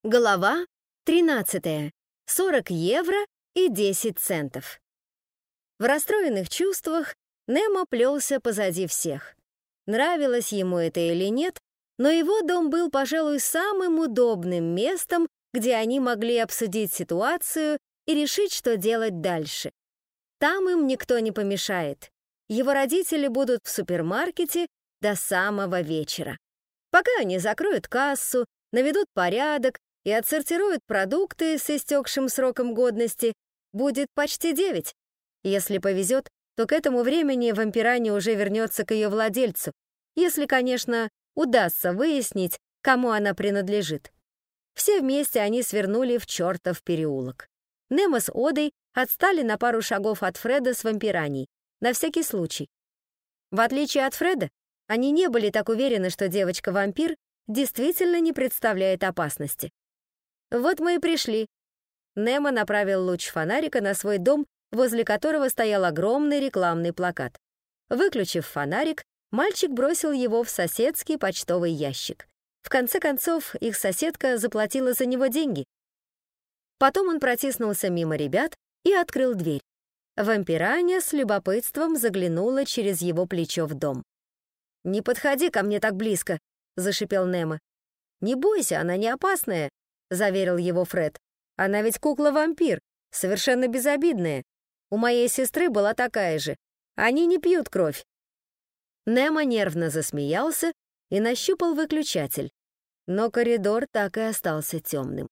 Глава 13. 40 евро и 10 центов. В расстроенных чувствах Немо плелся позади всех. Нравилось ему это или нет, но его дом был, пожалуй, самым удобным местом, где они могли обсудить ситуацию и решить, что делать дальше. Там им никто не помешает. Его родители будут в супермаркете до самого вечера. Пока они закроют кассу, наведут порядок и отсортируют продукты с истекшим сроком годности, будет почти 9. Если повезет, то к этому времени вампирания уже вернется к ее владельцу, если, конечно, удастся выяснить, кому она принадлежит. Все вместе они свернули в чертов переулок. Немо с Одой отстали на пару шагов от Фреда с вампираней, на всякий случай. В отличие от Фреда, они не были так уверены, что девочка-вампир действительно не представляет опасности. «Вот мы и пришли». Немо направил луч фонарика на свой дом, возле которого стоял огромный рекламный плакат. Выключив фонарик, мальчик бросил его в соседский почтовый ящик. В конце концов, их соседка заплатила за него деньги. Потом он протиснулся мимо ребят и открыл дверь. Вампираня с любопытством заглянула через его плечо в дом. «Не подходи ко мне так близко», — зашипел Немо. «Не бойся, она не опасная», — заверил его Фред. «Она ведь кукла-вампир, совершенно безобидная. У моей сестры была такая же. Они не пьют кровь». Немо нервно засмеялся и нащупал выключатель. Но коридор так и остался темным.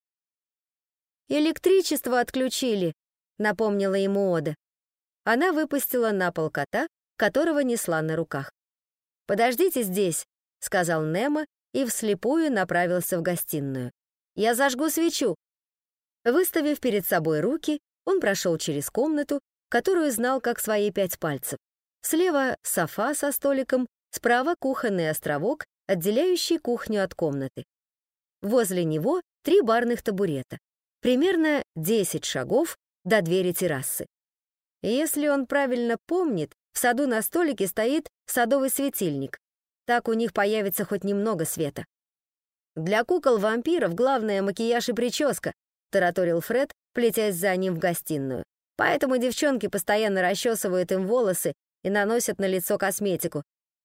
«Электричество отключили», — напомнила ему Ода. Она выпустила на пол кота, которого несла на руках. «Подождите здесь», — сказал Немо и вслепую направился в гостиную. «Я зажгу свечу». Выставив перед собой руки, он прошел через комнату, которую знал как свои 5 пальцев. Слева софа со столиком, справа кухонный островок, отделяющий кухню от комнаты. Возле него 3 барных табурета. Примерно 10 шагов до двери террасы. Если он правильно помнит, в саду на столике стоит садовый светильник. Так у них появится хоть немного света. «Для кукол-вампиров главное макияж и прическа», — тараторил Фред, плетясь за ним в гостиную. «Поэтому девчонки постоянно расчесывают им волосы и наносят на лицо косметику».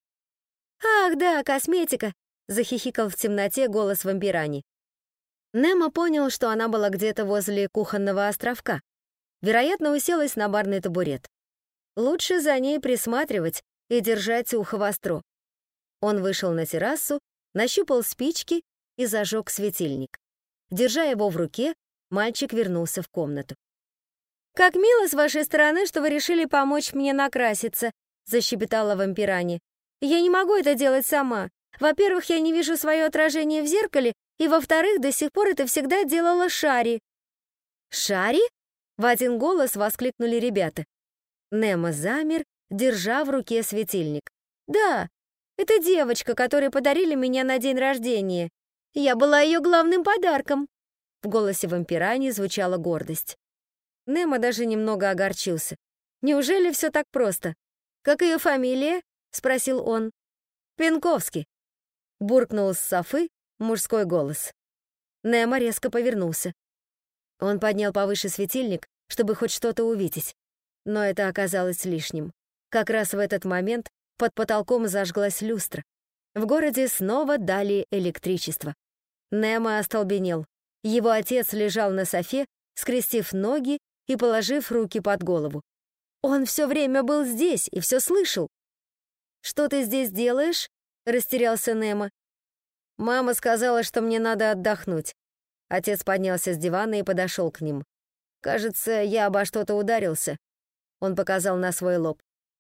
«Ах, да, косметика!» — захихикал в темноте голос вампирани. Немо понял, что она была где-то возле кухонного островка. Вероятно, уселась на барный табурет. Лучше за ней присматривать и держать ухо востро. Он вышел на террасу, нащупал спички и зажег светильник. Держа его в руке, мальчик вернулся в комнату. «Как мило с вашей стороны, что вы решили помочь мне накраситься», — защебетала вампирани. «Я не могу это делать сама. Во-первых, я не вижу свое отражение в зеркале, и, во-вторых, до сих пор это всегда делала Шари». «Шари?» — в один голос воскликнули ребята. Немо замер, держа в руке светильник. «Да, это девочка, которой подарили меня на день рождения. Я была ее главным подарком». В голосе вампирани звучала гордость. Немо даже немного огорчился. «Неужели все так просто? Как ее фамилия?» — спросил он. «Пенковский», — буркнул с софы мужской голос. Немо резко повернулся. Он поднял повыше светильник, чтобы хоть что-то увидеть. Но это оказалось лишним. Как раз в этот момент под потолком зажглась люстра. В городе снова дали электричество. Немо остолбенел. Его отец лежал на софе, скрестив ноги и положив руки под голову. Он все время был здесь и все слышал. «Что ты здесь делаешь?» — растерялся Немо. «Мама сказала, что мне надо отдохнуть». Отец поднялся с дивана и подошел к ним. «Кажется, я обо что-то ударился». Он показал на свой лоб.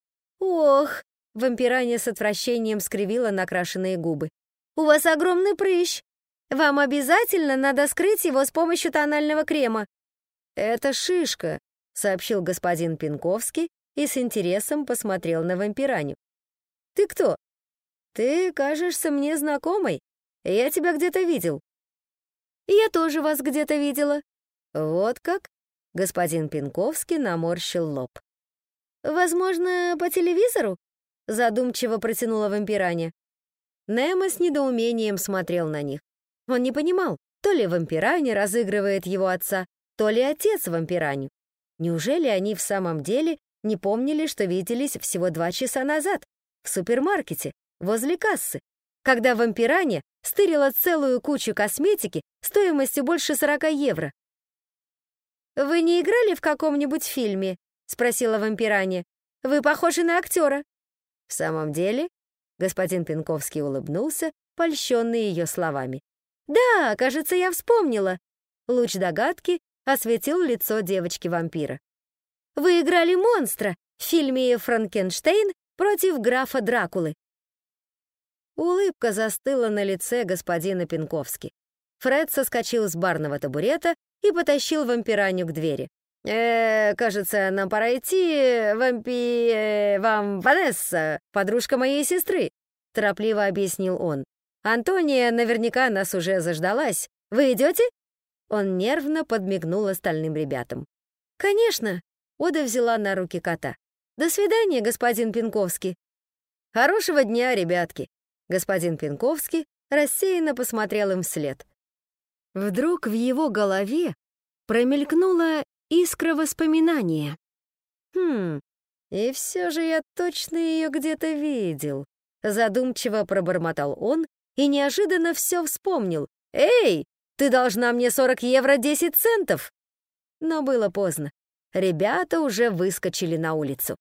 «Ох!» — вампирания с отвращением скривила накрашенные губы. «У вас огромный прыщ! Вам обязательно надо скрыть его с помощью тонального крема». «Это шишка», — сообщил господин Пенковский и с интересом посмотрел на вампираню. «Ты кто?» «Ты кажешься мне знакомой. Я тебя где-то видел». «Я тоже вас где-то видела». «Вот как?» — господин Пенковский наморщил лоб. «Возможно, по телевизору?» — задумчиво протянула вампираня. Немо с недоумением смотрел на них. Он не понимал, То ли вампирань разыгрывает его отца, то ли отец вампираню. Неужели они в самом деле не помнили, что виделись всего 2 часа назад в супермаркете, возле кассы, когда вампираня стырила целую кучу косметики стоимостью больше 40 евро? «Вы не играли в каком-нибудь фильме?» — спросила вампираня. «Вы похожи на актера». «В самом деле?» — господин Пенковский улыбнулся, польщенный ее словами. «Да, кажется, я вспомнила». Луч догадки осветил лицо девочки-вампира. «Вы играли монстра в фильме «Франкенштейн против графа Дракулы». Улыбка застыла на лице господина Пенковски. Фред соскочил с барного табурета и потащил вампираню к двери. Кажется, нам пора идти, вам Ванесса, подружка моей сестры», — торопливо объяснил он. «Антония наверняка нас уже заждалась. Вы идете?» Он нервно подмигнул остальным ребятам. «Конечно», — Ода взяла на руки кота. «До свидания, господин Пенковский». «Хорошего дня, ребятки». Господин Пенковский рассеянно посмотрел им вслед. Вдруг в его голове промелькнула искра воспоминания. И все же я точно ее где-то видел. Задумчиво пробормотал он и неожиданно все вспомнил. «Эй, ты должна мне 40 евро 10 центов!» Но было поздно. Ребята уже выскочили на улицу.